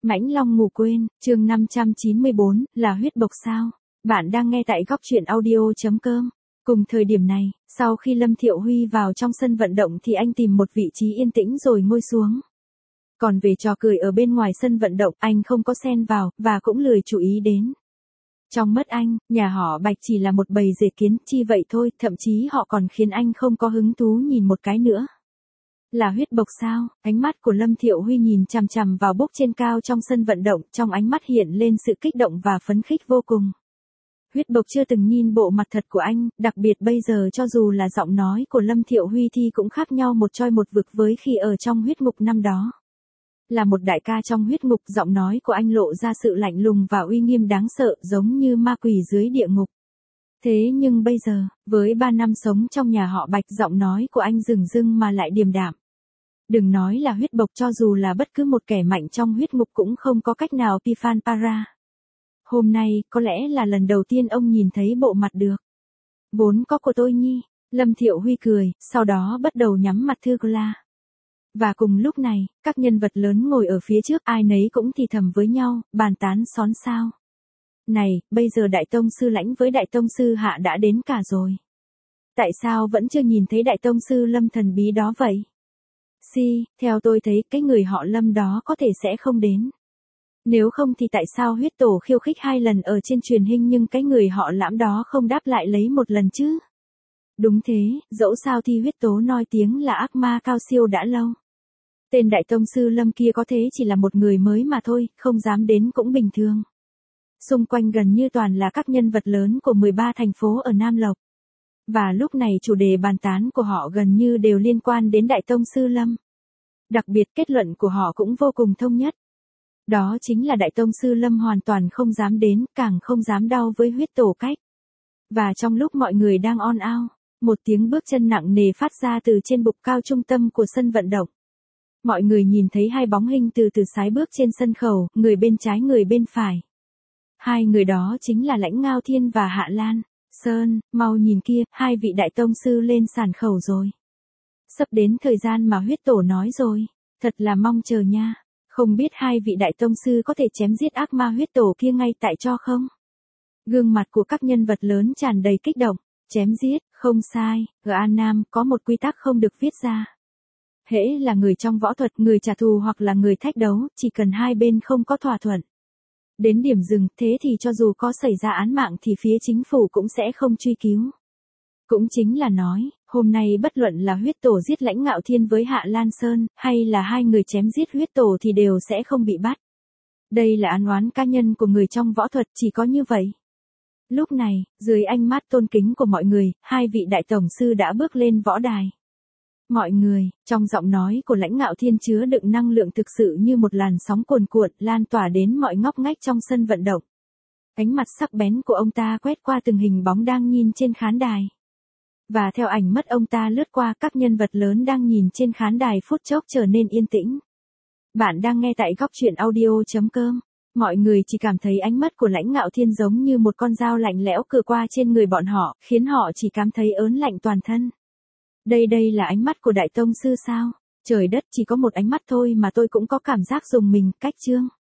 Mãnh Long ngủ quên, chương 594, là huyết bộc sao? Bạn đang nghe tại góc truyện audio.com. Cùng thời điểm này, sau khi Lâm Thiệu Huy vào trong sân vận động thì anh tìm một vị trí yên tĩnh rồi ngồi xuống. Còn về trò cười ở bên ngoài sân vận động, anh không có xen vào, và cũng lười chú ý đến. Trong mắt anh, nhà họ Bạch chỉ là một bầy dê kiến, chi vậy thôi, thậm chí họ còn khiến anh không có hứng thú nhìn một cái nữa. Là huyết bộc sao? Ánh mắt của Lâm Thiệu Huy nhìn chằm chằm vào bốc trên cao trong sân vận động, trong ánh mắt hiện lên sự kích động và phấn khích vô cùng. Huyết bộc chưa từng nhìn bộ mặt thật của anh, đặc biệt bây giờ cho dù là giọng nói của Lâm Thiệu Huy thì cũng khác nhau một choi một vực với khi ở trong huyết ngục năm đó. Là một đại ca trong huyết ngục, giọng nói của anh lộ ra sự lạnh lùng và uy nghiêm đáng sợ, giống như ma quỷ dưới địa ngục. Thế nhưng bây giờ, với 3 năm sống trong nhà họ Bạch, giọng nói của anh dửng dưng mà lại điềm đạm. Đừng nói là huyết bộc, cho dù là bất cứ một kẻ mạnh trong huyết ngục cũng không có cách nào Pifan Para. Hôm nay, có lẽ là lần đầu tiên ông nhìn thấy bộ mặt được. Vốn có của tôi nhi, Lâm Thiệu Huy cười, sau đó bắt đầu nhắm mặt thư Gla. Và cùng lúc này, các nhân vật lớn ngồi ở phía trước, ai nấy cũng thì thầm với nhau, bàn tán xón xao. Này, bây giờ Đại Tông Sư Lãnh với Đại Tông Sư Hạ đã đến cả rồi. Tại sao vẫn chưa nhìn thấy Đại Tông Sư Lâm thần bí đó vậy? Theo tôi thấy, cái người họ Lâm đó có thể sẽ không đến. Nếu không thì tại sao huyết tổ khiêu khích 2 lần ở trên truyền hình nhưng cái người họ Lãm đó không đáp lại lấy 1 lần chứ? Đúng thế, dẫu sao thì huyết tố nói tiếng là ác ma cao siêu đã lâu. Tên Đại Tông Sư Lâm kia có thế chỉ là một người mới mà thôi, không dám đến cũng bình thường. Xung quanh gần như toàn là các nhân vật lớn của 13 thành phố ở Nam Lộc. Và lúc này chủ đề bàn tán của họ gần như đều liên quan đến Đại Tông Sư Lâm. Đặc biệt kết luận của họ cũng vô cùng thông nhất. Đó chính là Đại Tông Sư Lâm hoàn toàn không dám đến, càng không dám đau với huyết tổ cách. Và trong lúc mọi người đang on ao, một tiếng bước chân nặng nề phát ra từ trên bục cao trung tâm của sân vận động. Mọi người nhìn thấy 2 bóng hình từ từ sải bước trên sân khấu, người bên trái người bên phải. 2 người đó chính là Lãnh Ngao Thiên và Hạ Lan Sơn, mau nhìn kia, 2 vị Đại Tông Sư lên sàn khẩu rồi. Sắp đến thời gian mà huyết tổ nói rồi, thật là mong chờ nha. Không biết 2 vị Đại Tông Sư có thể chém giết ác ma huyết tổ kia ngay tại cho không? Gương mặt của các nhân vật lớn tràn đầy kích động. Chém giết, không sai, Gã Nam có một quy tắc không được viết ra. Hễ là người trong võ thuật, người trả thù hoặc là người thách đấu, chỉ cần 2 bên không có thỏa thuận. Đến điểm dừng, thế thì cho dù có xảy ra án mạng thì phía chính phủ cũng sẽ không truy cứu. Cũng chính là nói, hôm nay bất luận là huyết tổ giết Lãnh Ngạo Thiên với Hạ Lan Sơn, hay là 2 người chém giết huyết tổ thì đều sẽ không bị bắt. Đây là án oán cá nhân của người trong võ thuật, chỉ có như vậy. Lúc này, dưới ánh mắt tôn kính của mọi người, 2 vị Đại Tổng Sư đã bước lên võ đài. Mọi người, trong giọng nói của Lãnh Ngạo Thiên chứa đựng năng lượng thực sự như một làn sóng cuồn cuộn, lan tỏa đến mọi ngóc ngách trong sân vận động. Ánh mặt sắc bén của ông ta quét qua từng hình bóng đang nhìn trên khán đài. Và theo ánh mắt ông ta lướt qua, các nhân vật lớn đang nhìn trên khán đài phút chốc trở nên yên tĩnh. Bạn đang nghe tại góc truyện audio.com. Mọi người chỉ cảm thấy ánh mắt của Lãnh Ngạo Thiên giống như một con dao lạnh lẽo cưa qua trên người bọn họ, khiến họ chỉ cảm thấy ớn lạnh toàn thân. Đây là ánh mắt của Đại Tông Sư sao? Trời đất, chỉ có một ánh mắt thôi mà tôi cũng có cảm giác rùng mình, cách chương.